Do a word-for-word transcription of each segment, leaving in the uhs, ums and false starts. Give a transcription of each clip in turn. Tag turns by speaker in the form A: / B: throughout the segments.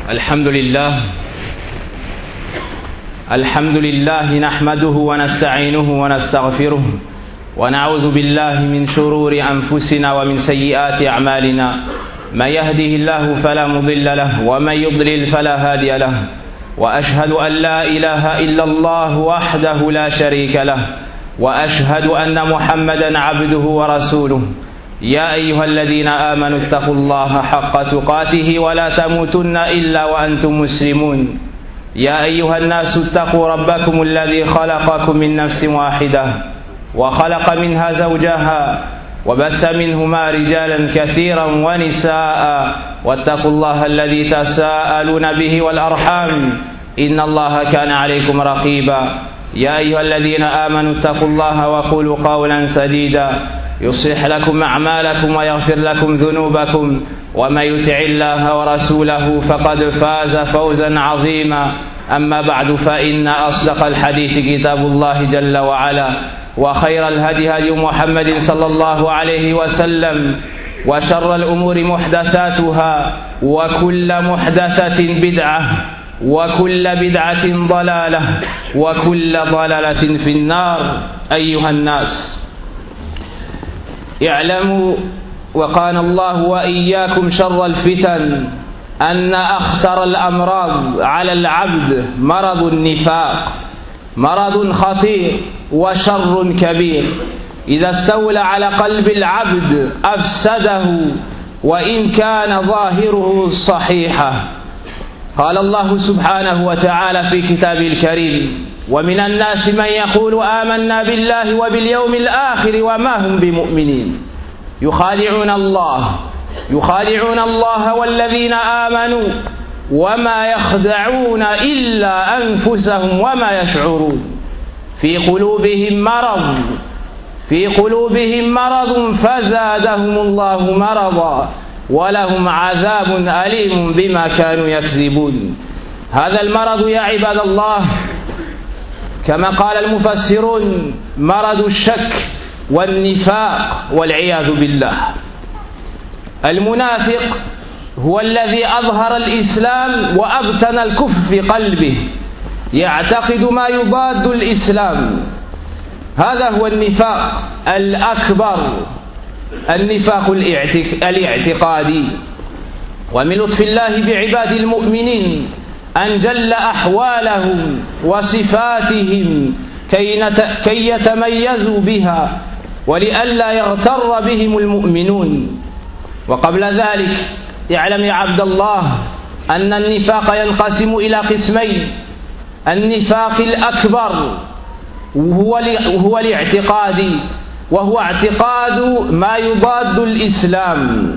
A: الحمد لله الحمد لله نحمده ونستعينه ونستغفره ونعوذ بالله من شرور أنفسنا ومن سيئات أعمالنا. من يهده الله فلا مضل له ومن يضلل فلا هادي له، وأشهد أن لا إله إلا الله وحده لا شريك له، وأشهد أن محمدا عبده ورسوله. يا أيها الذين آمنوا اتقوا الله حق تقاته ولا تموتن إلا وأنتم مسلمون. يا أيها الناس اتقوا ربكم الذي خلقكم من نفس واحدة وخلق منها زوجها وبث منهما رجالا كثيرا ونساء، واتقوا الله الذي تساءلون به والأرحام إن الله كان عليكم رقيبا. يا أيها الذين آمنوا اتقوا الله وقولوا قولا سديدا يصلح لكم أعمالكم ويغفر لكم ذنوبكم، ومن يطع الله ورسوله فقد فاز فوزا عظيما. أما بعد، فإن أصدق الحديث كتاب الله جل وعلا، وخير الهدي هدي محمد صلى الله عليه وسلم، وشر الأمور محدثاتها، وكل محدثة بدعة، وكل بدعة ضلالة، وكل ضلالة في النار. أيها الناس، اعلموا وقانا الله وإياكم شر الفتن أن أخطر الأمراض على العبد مرض النفاق، مرض خطير وشر كبير. إذا استولى على قلب العبد أفسده وإن كان ظاهره صحيحا. قال الله سبحانه وتعالى في كتابه الكريم: ومن الناس من يقول آمنا بالله وباليوم الآخر وما هم بمؤمنين يخادعون الله يخادعون الله والذين آمنوا وما يخدعون إلا أنفسهم وما يشعرون. في قلوبهم مرض في قلوبهم مرض فزادهم الله مرضا ولهم عذاب أليم بما كانوا يكذبون. هذا المرض يا عباد الله كما قال المفسرون مرض الشك والنفاق والعياذ بالله. المنافق هو الذي أظهر الإسلام وأبطن الكفر في قلبه، يعتقد ما يضاد الإسلام. هذا هو النفاق الأكبر، النفاق الاعتقادي. ومن لطف الله بعباد المؤمنين أن جل أحوالهم وصفاتهم كي يتميزوا بها ولئلا يغتر بهم المؤمنون. وقبل ذلك اعلم يا عبد الله أن النفاق ينقسم إلى قسمين: النفاق الأكبر وهو الاعتقادي، وهو اعتقاد ما يضاد الإسلام.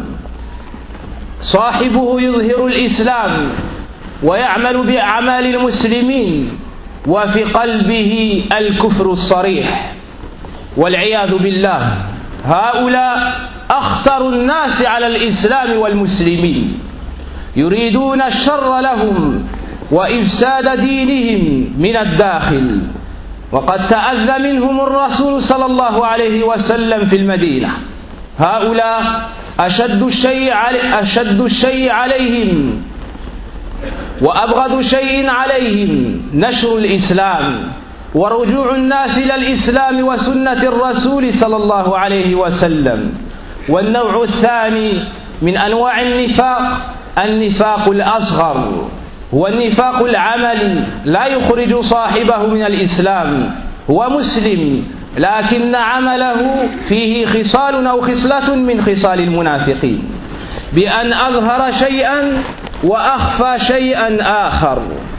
A: صاحبه يظهر الإسلام ويعمل بأعمال المسلمين وفي قلبه الكفر الصريح والعياذ بالله. هؤلاء أخطر الناس على الإسلام والمسلمين، يريدون الشر لهم وإفساد دينهم من الداخل. وقد تأذى منهم الرسول صلى الله عليه وسلم في المدينة. هؤلاء أشد الشيء أشد الشيء عليهم وأبغض شيء عليهم نشر الإسلام ورجوع الناس إلى الإسلام وسنة الرسول صلى الله عليه وسلم. والنوع الثاني من أنواع النفاق النفاق الأصغر، هو النفاق العملي، لا يخرج صاحبه من الإسلام، هو مسلم لكن عمله فيه خصال أو خصلة من خصال المنافقين، بأن أظهر شيئا وأخفى شيئا آخر.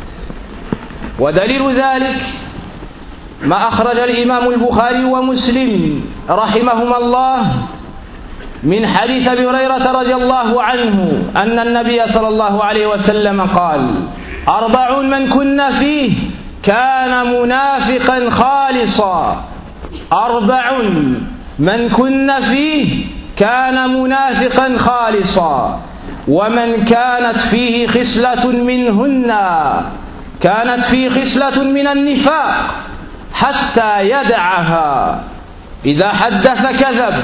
A: ودليل ذلك ما أخرج الإمام البخاري ومسلم رحمهما الله من حديث أبي هريرة رضي الله عنه أن النبي صلى الله عليه وسلم قال: أربع من كن فيه كان منافقا خالصا. أربع من كن فيه كان منافقا خالصا، ومن كانت فيه خصلة منهن كانت فيه خصلة من النفاق حتى يدعها: إذا حدث كذب،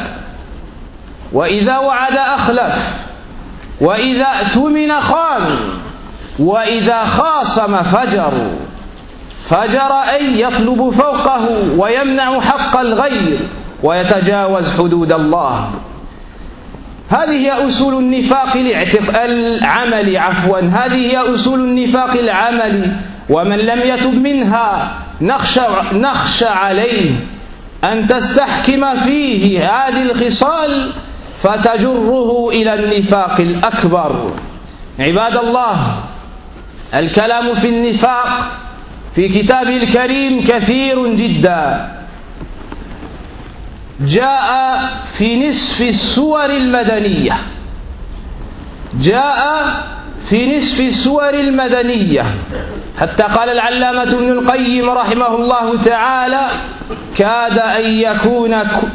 A: وإذا وعد أخلف، وإذا اؤتمن خان، وإذا خاصم فجر. فجر أي يطلب فوقه ويمنع حق الغير ويتجاوز حدود الله. هذه هي أصول النفاق العملي عفوا هذه هي أصول النفاق العملي، ومن لم يتب منها نخشى, نخشى عليه أن تستحكم فيه هذه الخصال فتجره إلى النفاق الأكبر. عباد الله، الكلام في النفاق في كتابه الكريم كثير جدا، جاء في نصف السور المدنية جاء في نصف السور المدنية حتى قال العلامة ابن القيم رحمه الله تعالى: كاد أن يكون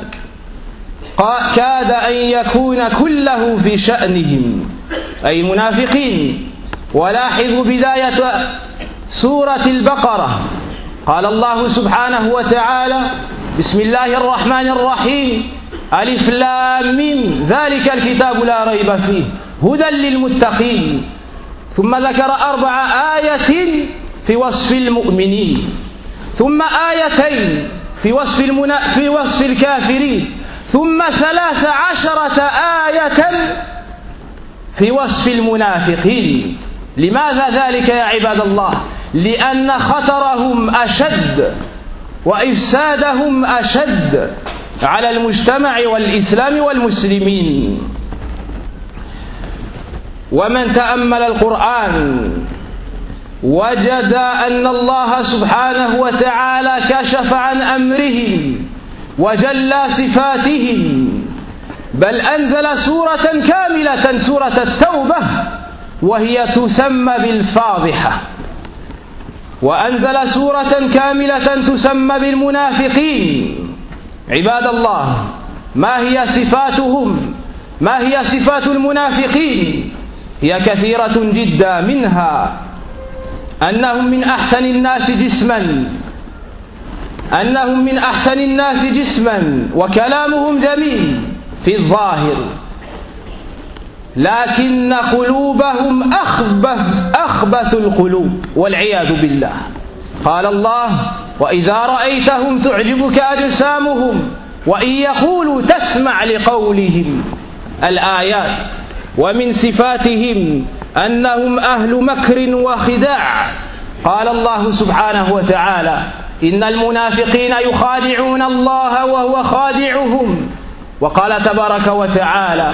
A: كاد أن يكون كله في شأنهم، أي منافقين. ولاحظوا بداية سورة البقرة، قال الله سبحانه وتعالى: بسم الله الرحمن الرحيم، ألف لام ميم، ذلك الكتاب لا ريب فيه هدى للمتقين. ثم ذكر أربع آيات في وصف المؤمنين، ثم آيتين في وصف, المنا... في وصف الكافرين، ثم ثلاث عشرة آية في وصف المنافقين. لماذا ذلك يا عباد الله؟ لأن خطرهم أشد وإفسادهم أشد على المجتمع والإسلام والمسلمين. ومن تأمل القرآن وجد أن الله سبحانه وتعالى كشف عن أمرهم وجلى صفاتهم، بل أنزل سورة كاملة، سورة التوبة، وهي تسمى بالفاضحة، وأنزل سورة كاملة تسمى بالمنافقين. عباد الله، ما هي صفاتهم؟ ما هي صفات المنافقين؟ هي كثيرة جدا، منها أنهم من أحسن الناس جسما أنهم من أحسن الناس جسما وكلامهم جميل في الظاهر، لكن قلوبهم أخبث, أخبث القلوب والعياذ بالله. قال الله: وإذا رأيتهم تعجبك أجسامهم وإن يقولوا تسمع لقولهم، الآيات. ومن صفاتهم أنهم أهل مكر وخداع. قال الله سبحانه وتعالى: إن المنافقين يخادعون الله وهو خادعهم. وقال تبارك وتعالى: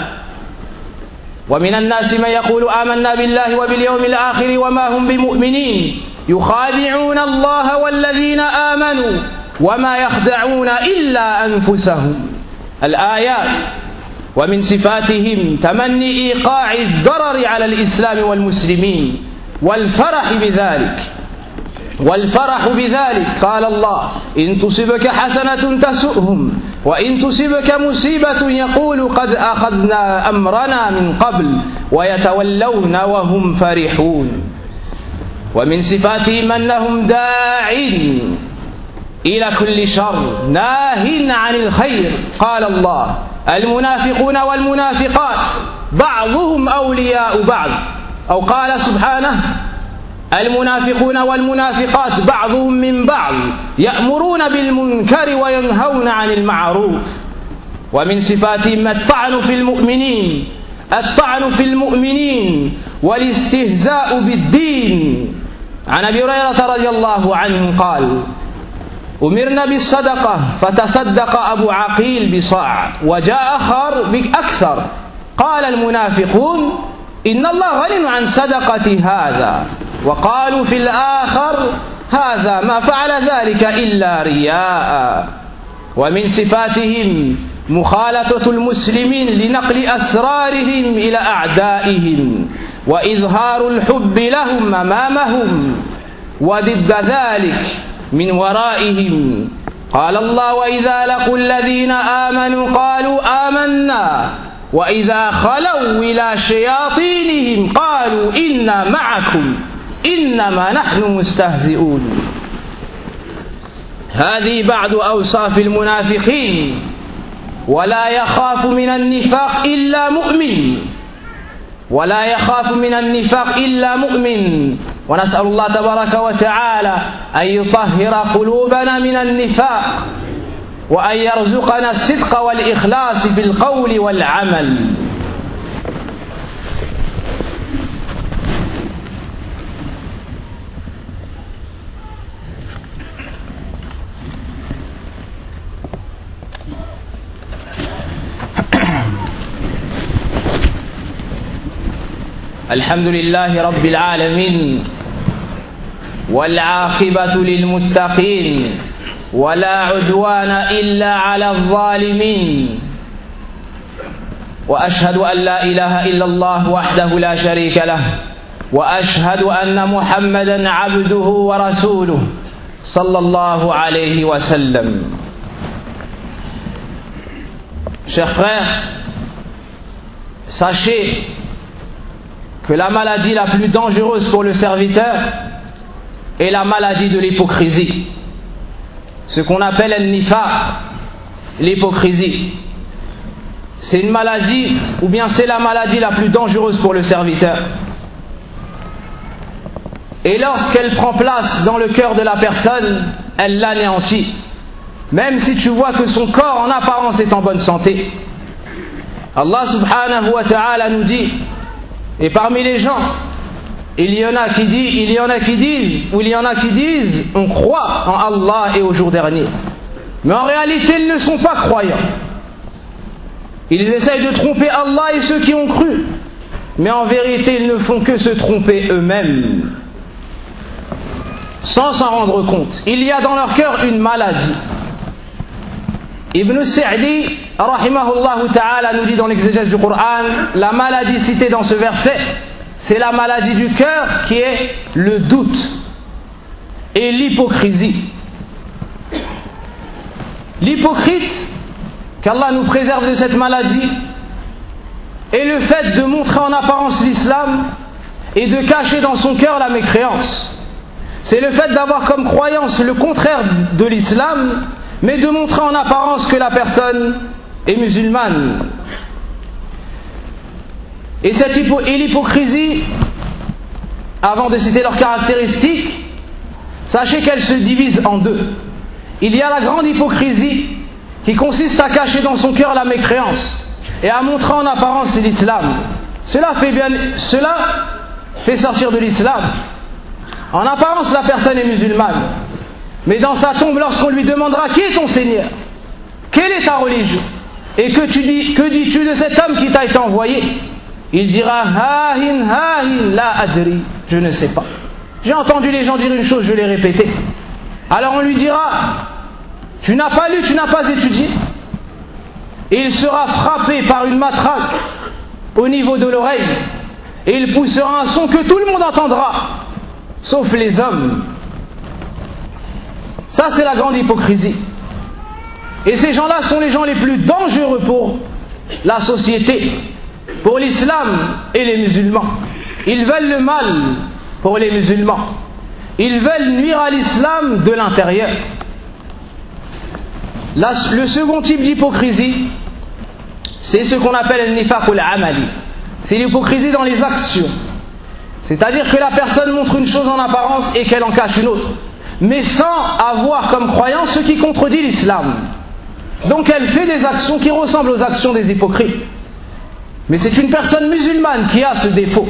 A: ومن الناس من يقول آمنا بالله وباليوم الآخر وما هم بمؤمنين يخادعون الله والذين آمنوا وما يخدعون إلا أنفسهم، الآيات. ومن صفاتهم تمني إيقاع الضرر على الإسلام والمسلمين والفرح بذلك والفرح بذلك قال الله: إن تصبك حسنة تسؤهم وإن تصبك مصيبة يقول قد أخذنا أمرنا من قبل ويتولون وهم فرحون. ومن صفاتهم أنهم داعين إلى كل شر ناهٍ عن الخير. قال الله: المنافقون والمنافقات بعضهم أولياء بعض، أو قال سبحانه: المنافقون والمنافقات بعضهم من بعض يأمرون بالمنكر وينهون عن المعروف. ومن صفاتهم الطعن في المؤمنين الطعن في المؤمنين والاستهزاء بالدين. عن أبي هريرة رضي الله عنه قال: أمرنا بالصدقة فتصدق أبو عقيل بصاع وجاء آخر بأكثر، قال المنافقون: إن الله غني عن صدقة هذا، وقالوا في الآخر: هذا ما فعل ذلك إلا رياء. ومن صفاتهم مخالطة المسلمين لنقل أسرارهم إلى أعدائهم وإظهار الحب لهم أمامهم، وضد ذلك من ورائهم. قال الله: وإذا لقوا الذين آمنوا قالوا آمنا وإذا خلوا إلى شياطينهم قالوا إنا معكم إنما نحن مستهزئون. هذه بعض أوصاف المنافقين. ولا يخاف من النفاق إلا مؤمن، ولا يخاف من النفاق إلا مؤمن ونسأل الله تبارك وتعالى أن يطهر قلوبنا من النفاق وأن يرزقنا الصدق والإخلاص في القول والعمل. الحمد لله رب العالمين والعاقبة للمتقين ولا عدوان إلا على الظالمين وأشهد أن لا إله إلا الله وحده لا شريك له وأشهد أن محمدا عبده ورسوله صلى الله عليه وسلم. Chers frères, sachez que la maladie la plus dangereuse pour le serviteur est la maladie de l'hypocrisie, ce qu'on appelle al-nifaq, l'hypocrisie. C'est une maladie, ou bien c'est la maladie la plus dangereuse pour le serviteur. Et lorsqu'elle prend place dans le cœur de la personne, elle l'anéantit, même si tu vois que son corps en apparence est en bonne santé. Allah subhanahu wa ta'ala nous dit, et parmi les gens, il y en a qui disent, il y en a qui disent, ou il y en a qui disent, on croit en Allah et au jour dernier. Mais en réalité, ils ne sont pas croyants. Ils essayent de tromper Allah et ceux qui ont cru. Mais en vérité, ils ne font que se tromper eux-mêmes, sans s'en rendre compte. Il y a dans leur cœur une maladie. Ibn Sa'di, rahimahullah ta'ala, nous dit dans l'exégèse du Coran, la maladie citée dans ce verset, c'est la maladie du cœur qui est le doute et l'hypocrisie. L'hypocrite, qu'Allah nous préserve de cette maladie, est le fait de montrer en apparence l'islam et de cacher dans son cœur la mécréance. C'est le fait d'avoir comme croyance le contraire de l'islam, mais de montrer en apparence que la personne est musulmane. Et cette hypo- et l'hypocrisie, avant de citer leurs caractéristiques, sachez qu'elle se divise en deux. Il y a la grande hypocrisie qui consiste à cacher dans son cœur la mécréance et à montrer en apparence l'islam. Cela fait bien, cela fait sortir de l'islam. En apparence, la personne est musulmane. Mais dans sa tombe, lorsqu'on lui demandera qui est ton Seigneur, quelle est ta religion, et que tu dis, que dis-tu de cet homme qui t'a été envoyé, il dira hahin hahin la adri, je ne sais pas. J'ai entendu les gens dire une chose, je l'ai répétée. Alors on lui dira, tu n'as pas lu, tu n'as pas étudié. Et il sera frappé par une matraque au niveau de l'oreille, et il poussera un son que tout le monde entendra, sauf les hommes. Ça, c'est la grande hypocrisie. Et ces gens-là sont les gens les plus dangereux pour la société, pour l'islam et les musulmans. Ils veulent le mal pour les musulmans. Ils veulent nuire à l'islam de l'intérieur. La, le second type d'hypocrisie, c'est ce qu'on appelle le nifaq ou l'amali. C'est l'hypocrisie dans les actions. C'est-à-dire que la personne montre une chose en apparence et qu'elle en cache une autre, mais sans avoir comme croyance ce qui contredit l'islam. Donc elle fait des actions qui ressemblent aux actions des hypocrites. Mais c'est une personne musulmane qui a ce défaut.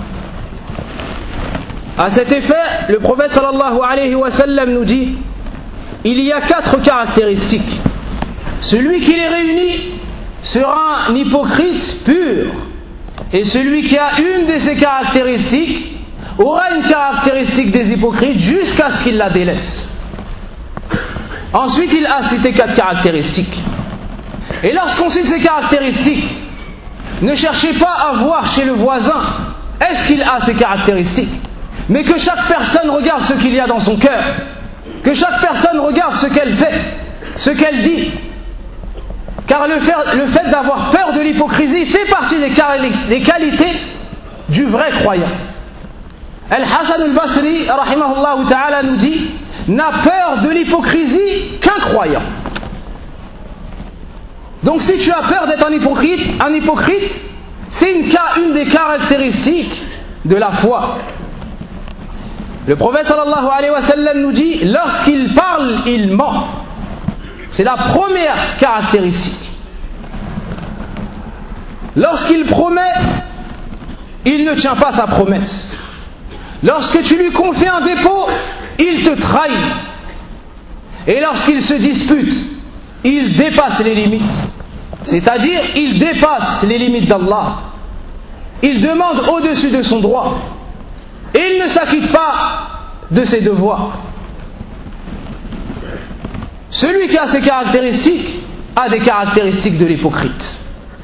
A: À cet effet, le prophète sallallahu alayhi wa sallam nous dit, il y a quatre caractéristiques. Celui qui les réunit sera un hypocrite pur. Et celui qui a une de ces caractéristiques aura une caractéristique des hypocrites jusqu'à ce qu'il la délaisse. Ensuite, il a cité quatre caractéristiques. Et lorsqu'on cite ces caractéristiques, ne cherchez pas à voir chez le voisin est-ce qu'il a ces caractéristiques, mais que chaque personne regarde ce qu'il y a dans son cœur, que chaque personne regarde ce qu'elle fait, ce qu'elle dit. Car le fait, le fait d'avoir peur de l'hypocrisie fait partie des, des qualités du vrai croyant. Al-Hasan al-Basri, rahimahullah ta'ala, nous dit, n'a peur de l'hypocrisie qu'un croyant. Donc si tu as peur d'être un hypocrite, un hypocrite, C'est une, une des caractéristiques de la foi. Le prophète sallallahu alayhi wa sallam nous dit, lorsqu'il parle, il ment. C'est la première caractéristique. Lorsqu'il promet, il ne tient pas sa promesse. Lorsque tu lui confies un dépôt, il te trahit. Et lorsqu'il se dispute, il dépasse les limites. C'est-à-dire, il dépasse les limites d'Allah. Il demande au-dessus de son droit. Et il ne s'acquitte pas de ses devoirs. Celui qui a ces caractéristiques a des caractéristiques de l'hypocrite.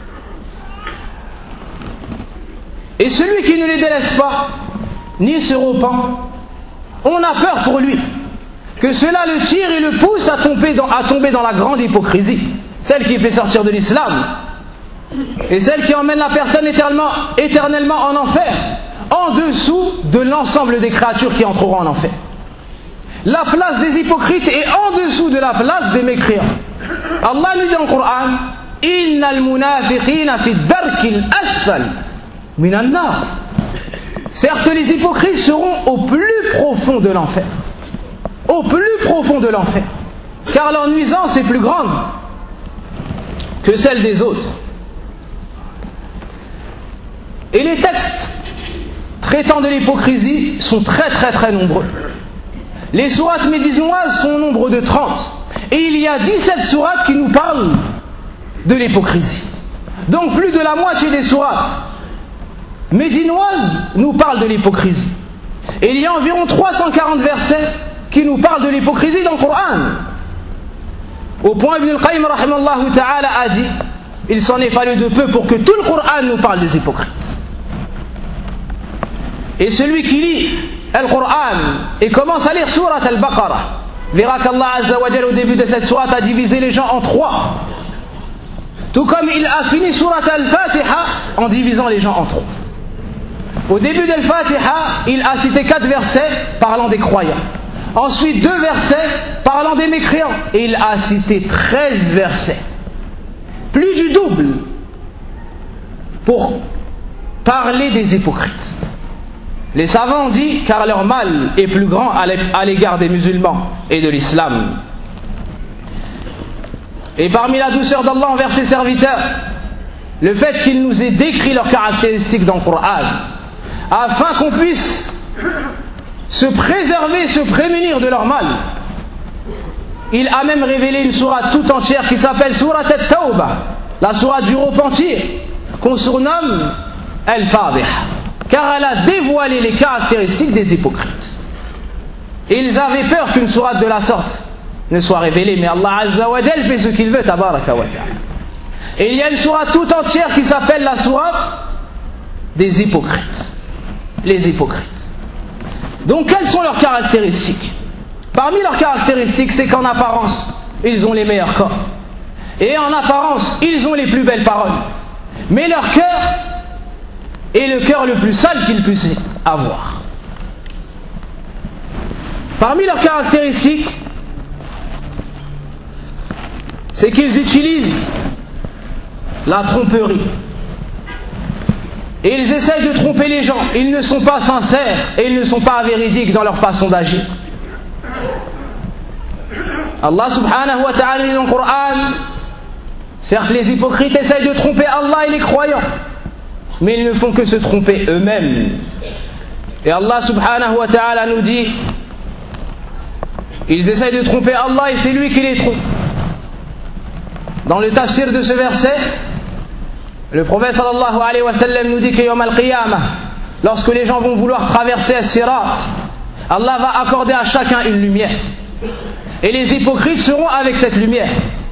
A: Et celui qui ne les délaisse pas, ni se repent, on a peur pour lui, que cela le tire et le pousse à tomber dans, à tomber dans la grande hypocrisie, celle qui fait sortir de l'islam, et celle qui emmène la personne éternellement, éternellement en enfer, en dessous de l'ensemble des créatures qui entreront en enfer. La place des hypocrites est en dessous de la place des mécréants. Allah nous dit dans le Coran, Innal munafiqina fi darkil asfal minan nar. Certes, les hypocrites seront au plus profond de l'enfer. Au plus profond de l'enfer. Car leur nuisance est plus grande que celle des autres. Et les textes traitant de l'hypocrisie sont très très très nombreux. Les sourates médinoises sont au nombre de trente. Et il y a dix-sept sourates qui nous parlent de l'hypocrisie. Donc plus de la moitié des sourates médinoises nous parlent de l'hypocrisie. Et il y a environ trois cent quarante versets qui nous parlent de l'hypocrisie dans le Coran. Au point Ibn al-Qayyim rahimallahu ta'ala a dit, il s'en est fallu de peu pour que tout le Coran nous parle des hypocrites. Et celui qui lit le Coran et commence à lire Surat al-Baqarah verra qu'Allah Azza wa Jalla au début de cette sourate a divisé les gens en trois. Tout comme il a fini Surat al-Fatiha en divisant les gens en trois. Au début de al-Fatiha, il a cité quatre versets parlant des croyants. Ensuite deux versets parlant des mécréants. Et il a cité treize versets. Plus du double pour parler des hypocrites. Les savants ont dit, car leur mal est plus grand à l'égard des musulmans et de l'islam. Et parmi la douceur d'Allah envers ses serviteurs, le fait qu'il nous ait décrit leurs caractéristiques dans le Coran, afin qu'on puisse se préserver, se prémunir de leur mal. Il a même révélé une sourate tout entière qui s'appelle Surat al-Tawbah, la sourate du repentir, qu'on surnomme Al-Fadhiha, car elle a dévoilé les caractéristiques des hypocrites. Et ils avaient peur qu'une sourate de la sorte ne soit révélée, mais Allah Azza wa Jal fait ce qu'il veut, tabaraka wa ta'ala. Et il y a une sourate tout entière qui s'appelle la sourate des hypocrites. Les hypocrites. Donc quelles sont leurs caractéristiques? Parmi leurs caractéristiques, c'est qu'en apparence, ils ont les meilleurs corps. Et en apparence, ils ont les plus belles paroles. Mais leur cœur est le cœur le plus sale qu'ils puissent avoir. Parmi leurs caractéristiques, c'est qu'ils utilisent la tromperie. Et ils essayent de tromper les gens. Ils ne sont pas sincères et ils ne sont pas véridiques dans leur façon d'agir. Allah subhanahu wa ta'ala dit dans le Coran, certes les hypocrites essayent de tromper Allah et les croyants, mais ils ne font que se tromper eux-mêmes. Et Allah subhanahu wa ta'ala nous dit, ils essayent de tromper Allah et c'est lui qui les trompe. Dans le tafsir de ce verset, le prophète sallallahu alayhi wa sallam nous dit que yawm al-qiyamah, lorsque les gens vont vouloir traverser as-sirat, Allah va accorder à chacun une lumière. Et les hypocrites seront avec cette lumière.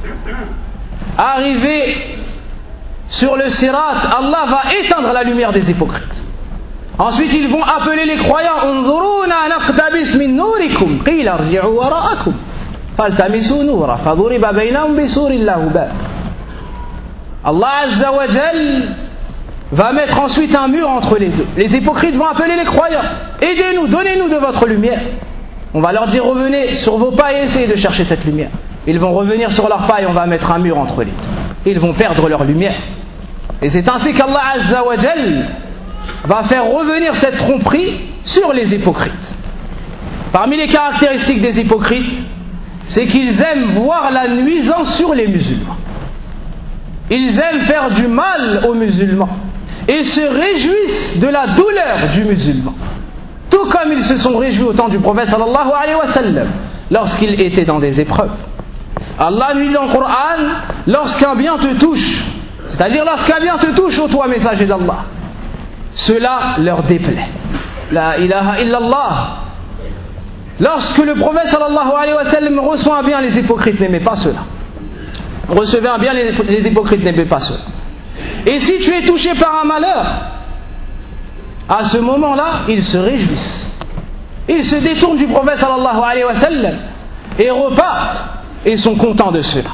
A: Arrivés sur le sirat, Allah va éteindre la lumière des hypocrites. Ensuite, ils vont appeler les croyants, unzuruna naqtabis min nurikum, qila irji'u wara'akum, faltamisu nura, faduriba baynahum bisurin lahu bab. Allah Azza wa Jal va mettre ensuite un mur entre les deux. Les hypocrites vont appeler les croyants, aidez-nous, donnez-nous de votre lumière. On va leur dire, revenez sur vos pas et essayez de chercher cette lumière. Ils vont revenir sur leurs pas et on va mettre un mur entre les deux. Ils vont perdre leur lumière. Et c'est ainsi qu'Allah Azza wa Jal va faire revenir cette tromperie sur les hypocrites. Parmi les caractéristiques des hypocrites, c'est qu'ils aiment voir la nuisance sur les musulmans. Ils aiment faire du mal aux musulmans et se réjouissent de la douleur du musulman. Tout comme ils se sont réjouis au temps du prophète sallallahu alayhi wa sallam lorsqu'il était dans des épreuves. Allah nous dit dans le Coran, lorsqu'un bien te touche, c'est-à-dire lorsqu'un bien te touche, ô toi messager d'Allah, cela leur déplaît. La ilaha illallah. Lorsque le prophète sallallahu alayhi wa sallam reçoit un bien, les hypocrites n'aimaient pas cela. Recevez un bien, les, les hypocrites n'aimaient pas cela. Et si tu es touché par un malheur, à ce moment-là, ils se réjouissent. Ils se détournent du prophète sallallahu alayhi wa sallam et repartent et sont contents de cela.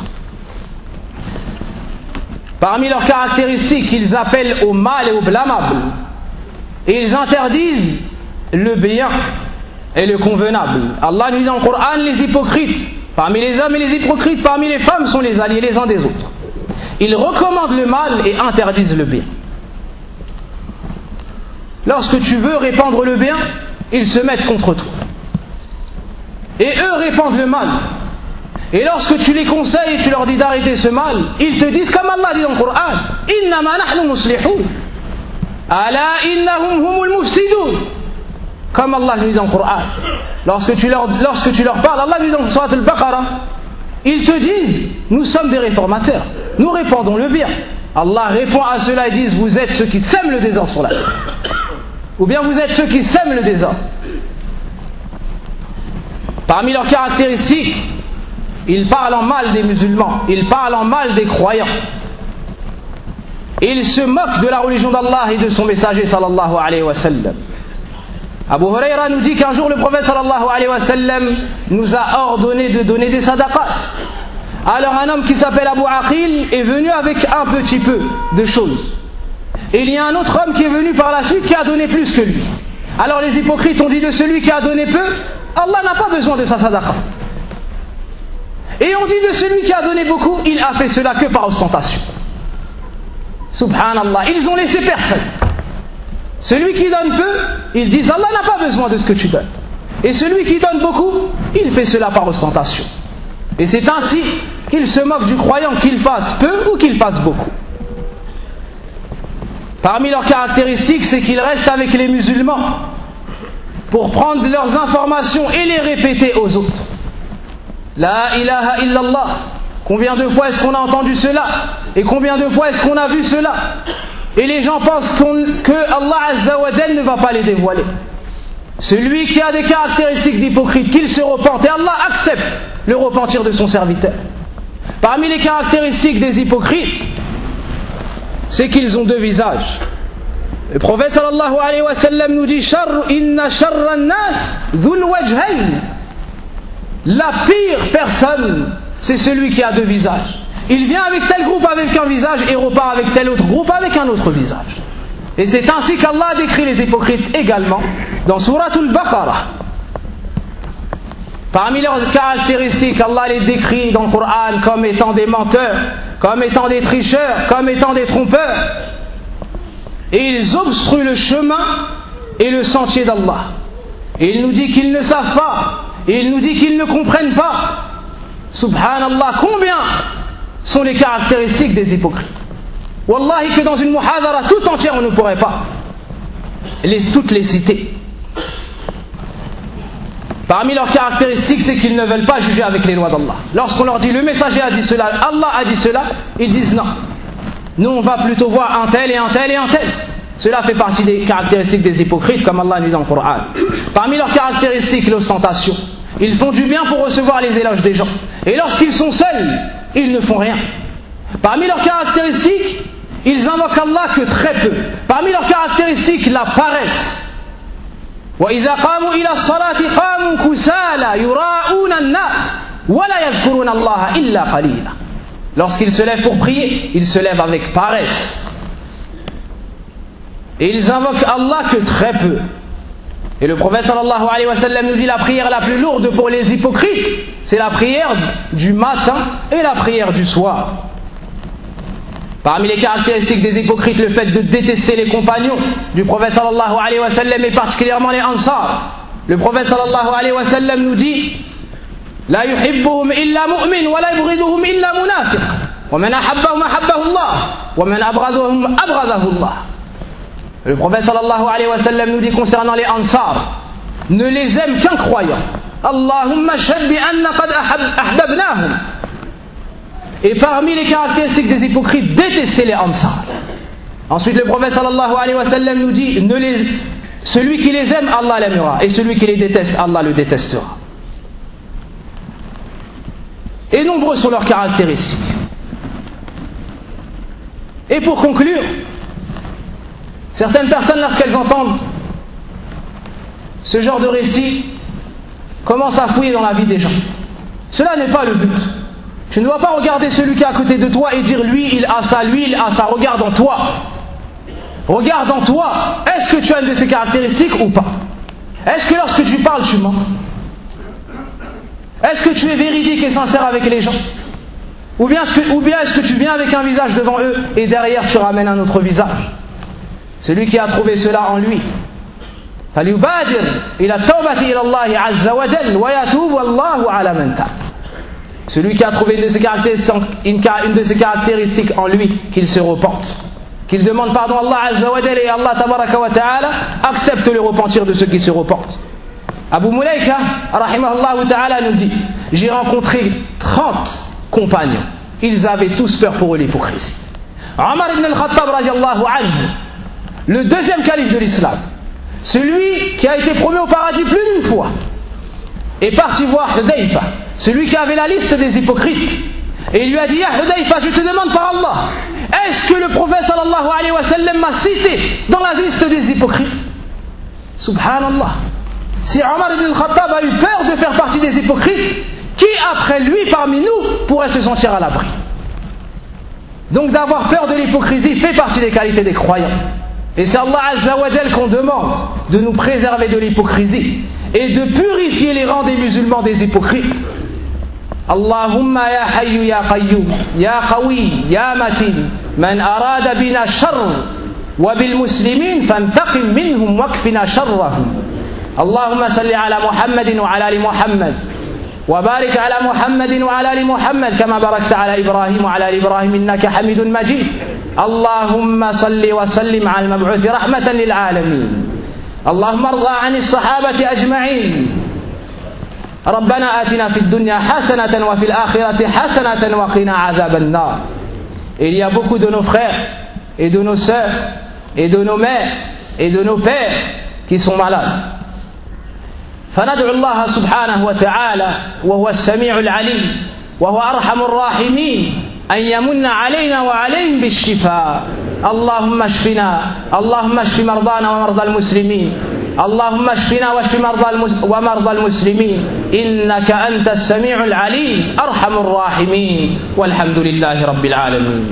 A: Parmi leurs caractéristiques, ils appellent au mal et au blâmable. Et ils interdisent le bien et le convenable. Allah nous dit dans le Coran, les hypocrites, parmi les hommes et les hypocrites, parmi les femmes sont les alliés les uns des autres. Ils recommandent le mal et interdisent le bien. Lorsque tu veux répandre le bien, ils se mettent contre toi. Et eux répandent le mal. Et lorsque tu les conseilles et tu leur dis d'arrêter ce mal, ils te disent comme Allah dit dans le Coran, innama nahnu muslihun. Ala innahum humul mufsidun. Comme Allah dit dans le Coran. Lorsque tu leur, lorsque tu leur parles, Allah dit dans le Surat al-Baqarah, ils te disent, nous sommes des réformateurs, nous répandons le bien. Allah répond à cela et dit, vous êtes ceux qui sèment le désordre sur la terre. Ou bien vous êtes ceux qui sèment le désordre. Parmi leurs caractéristiques, ils parlent en mal des musulmans, ils parlent en mal des croyants. Ils se moquent de la religion d'Allah et de son messager sallallahu alayhi wa sallam. Abu Huraira nous dit qu'un jour le prophète sallallahu alayhi wa sallam nous a ordonné de donner des sadaqat. Alors un homme qui s'appelle Abu Aqil est venu avec un petit peu de choses. Et il y a un autre homme qui est venu par la suite qui a donné plus que lui. Alors les hypocrites ont dit de celui qui a donné peu, Allah n'a pas besoin de sa sadaqa. Et on dit de celui qui a donné beaucoup, il a fait cela que par ostentation. Subhanallah, ils ont laissé personne. Celui qui donne peu, ils disent Allah n'a pas besoin de ce que tu donnes. Et celui qui donne beaucoup, il fait cela par ostentation. Et c'est ainsi qu'il se moque du croyant, qu'il fasse peu ou qu'il fasse beaucoup. Parmi leurs caractéristiques, c'est qu'ils restent avec les musulmans pour prendre leurs informations et les répéter aux autres. La ilaha illallah. Combien de fois est-ce qu'on a entendu cela? Et combien de fois est-ce qu'on a vu cela? Et les gens pensent qu'on, que Allah Azza wa Jal ne va pas les dévoiler. Celui qui a des caractéristiques d'hypocrite, qu'il se repente, et Allah accepte le repentir de son serviteur. Parmi les caractéristiques des hypocrites, c'est qu'ils ont deux visages. Le prophète sallallahu alayhi wa sallam nous dit inna sharra an-nas dhul wajhayn. La pire personne, c'est celui qui a deux visages. Il vient avec tel groupe avec un visage et repart avec tel autre groupe avec un autre visage. Et c'est ainsi qu'Allah décrit les hypocrites également dans Surat al-Baqarah. Parmi leurs caractéristiques, Allah les décrit dans le Coran comme étant des menteurs, comme étant des tricheurs, comme étant des trompeurs. Et ils obstruent le chemin et le sentier d'Allah. Et il nous dit qu'ils ne savent pas, et il nous dit qu'ils ne comprennent pas. Subhanallah, combien sont les caractéristiques des hypocrites? Wallahi que dans une muhadara tout entière on ne pourrait pas les, toutes les citer. Parmi leurs caractéristiques, c'est qu'ils ne veulent pas juger avec les lois d'Allah. Lorsqu'on leur dit le messager a dit cela, Allah a dit cela, ils disent non. Nous on va plutôt voir un tel et un tel et un tel. Cela fait partie des caractéristiques des hypocrites, comme Allah dit dans le Coran. Parmi leurs caractéristiques, l'ostentation. Ils font du bien pour recevoir les éloges des gens. Et lorsqu'ils sont seuls, ils ne font rien. Parmi leurs caractéristiques, ils invoquent Allah que très peu. Parmi leurs caractéristiques, la paresse. وَإِذَا قَامُوا إِلَى الصَّلَاةِ قَامُوا كُسَالَى يُرَاءُونَ النَّاسَ وَلَا يَذْكُرُونَ اللَّهَ إِلَّا قَلِيلًا. Lorsqu'ils se lèvent pour prier, ils se lèvent avec paresse. Et ils invoquent Allah que très peu. Et le prophète sallallahu alayhi wa sallam nous dit la prière la plus lourde pour les hypocrites, c'est la prière du matin et la prière du soir. Parmi les caractéristiques des hypocrites, le fait de détester les compagnons du prophète sallallahu alayhi wa sallam et particulièrement les Ansar. Le prophète sallallahu alayhi wa sallam nous dit: La yuhibbuhum illa mu'min wa la yubghiduhum illa munafiq. Wa man ahabbahum ahabbahu Allah wa man abghadahum abghadahu Allah. Le prophète sallallahu alayhi wa sallam nous dit concernant les Ansar: ne les aime qu'un croyant. Allahumma shahid bi anna qad ahbabnahum. Et parmi les caractéristiques des hypocrites, détester les Ansar. Ensuite, le prophète sallallahu alayhi wa sallam nous dit: ne les, celui qui les aime, Allah l'aimera, et celui qui les déteste, Allah le détestera. Et nombreux sont leurs caractéristiques. Et pour conclure, certaines personnes, lorsqu'elles entendent ce genre de récit, commencent à fouiller dans la vie des gens. Cela n'est pas le but. Tu ne dois pas regarder celui qui est à côté de toi et dire: lui il a ça, lui il a ça. Regarde en toi. Regarde en toi. Est-ce que tu as une de ces caractéristiques ou pas? Est-ce que lorsque tu parles, tu mens? Est-ce que tu es véridique et sincère avec les gens? Ou bien est-ce que, ou bien est-ce que tu viens avec un visage devant eux et derrière tu ramènes un autre visage? Celui qui a trouvé cela en lui, فليبادر إلى التوبة إلى الله عز وجل ويتوب والله على من تاب. Celui qui a trouvé une de, ses caractéristiques, une, une de ses caractéristiques en lui, qu'il se repente, qu'il demande pardon à Allah Azza wa Jalla, et Allah Tabaraka wa Ta'ala accepte le repentir de ceux qui se repentent. Abu Mulaika rahimahullah ta'ala nous dit: j'ai rencontré trente compagnons, ils avaient tous peur pour eux l'hypocrisie. Omar ibn al-Khattab radiallahu anhu, le deuxième calife de l'islam, celui qui a été promu au paradis plus d'une fois, est parti voir Hudayfa, celui qui avait la liste des hypocrites, et il lui a dit: Ya Hudayfa, je te demande par Allah, est-ce que le prophète sallallahu alayhi wa sallam m'a cité dans la liste des hypocrites? Subhanallah. Si Omar ibn al-Khattab a eu peur de faire partie des hypocrites, qui après lui parmi nous pourrait se sentir à l'abri? Donc d'avoir peur de l'hypocrisie fait partie des qualités des croyants. Et c'est Allah Azza wa Jal qu'on demande de nous préserver de l'hypocrisie et de purifier les rangs des musulmans des hypocrites. Allahumma ya hayyu ya qayyum ya qawi ya matin man arada bina sharr wa bil muslimin fantaqim minhum wakfina sharrahum. Allahumma salli ala Muhammadin wa ala ali Muhammad wa barik ala Muhammadin wa ala ali Muhammad kama barakta ala Ibrahim wa ala ali Ibrahim innaka Hamidun Majid. اللهم صل وسلم على المبعوث رحمة للعالمين. اللهم ارضى عن الصحابة أجمعين. ربنا آتنا في الدنيا حسنة وفي الآخرة حسنة وقنا عذاب النار. Il y a beaucoup de nos frères et de nos sœurs et de nos mères et de nos pères qui sont malades. فندعو الله سبحانه وتعالى وهو السميع العليم وهو أرحم الراحمين أن يمن علينا وعليهم بالشفاء. اللهم اشفنا، اللهم اشف مرضانا ومرضى المسلمين، اللهم اشفنا واشف مرضى ومرضى المسلمين، إنك أنت السميع العليم أرحم الراحمين، والحمد لله رب العالمين.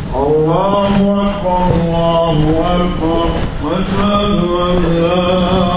B: الله أكبر الله أكبر وأشهد أن لا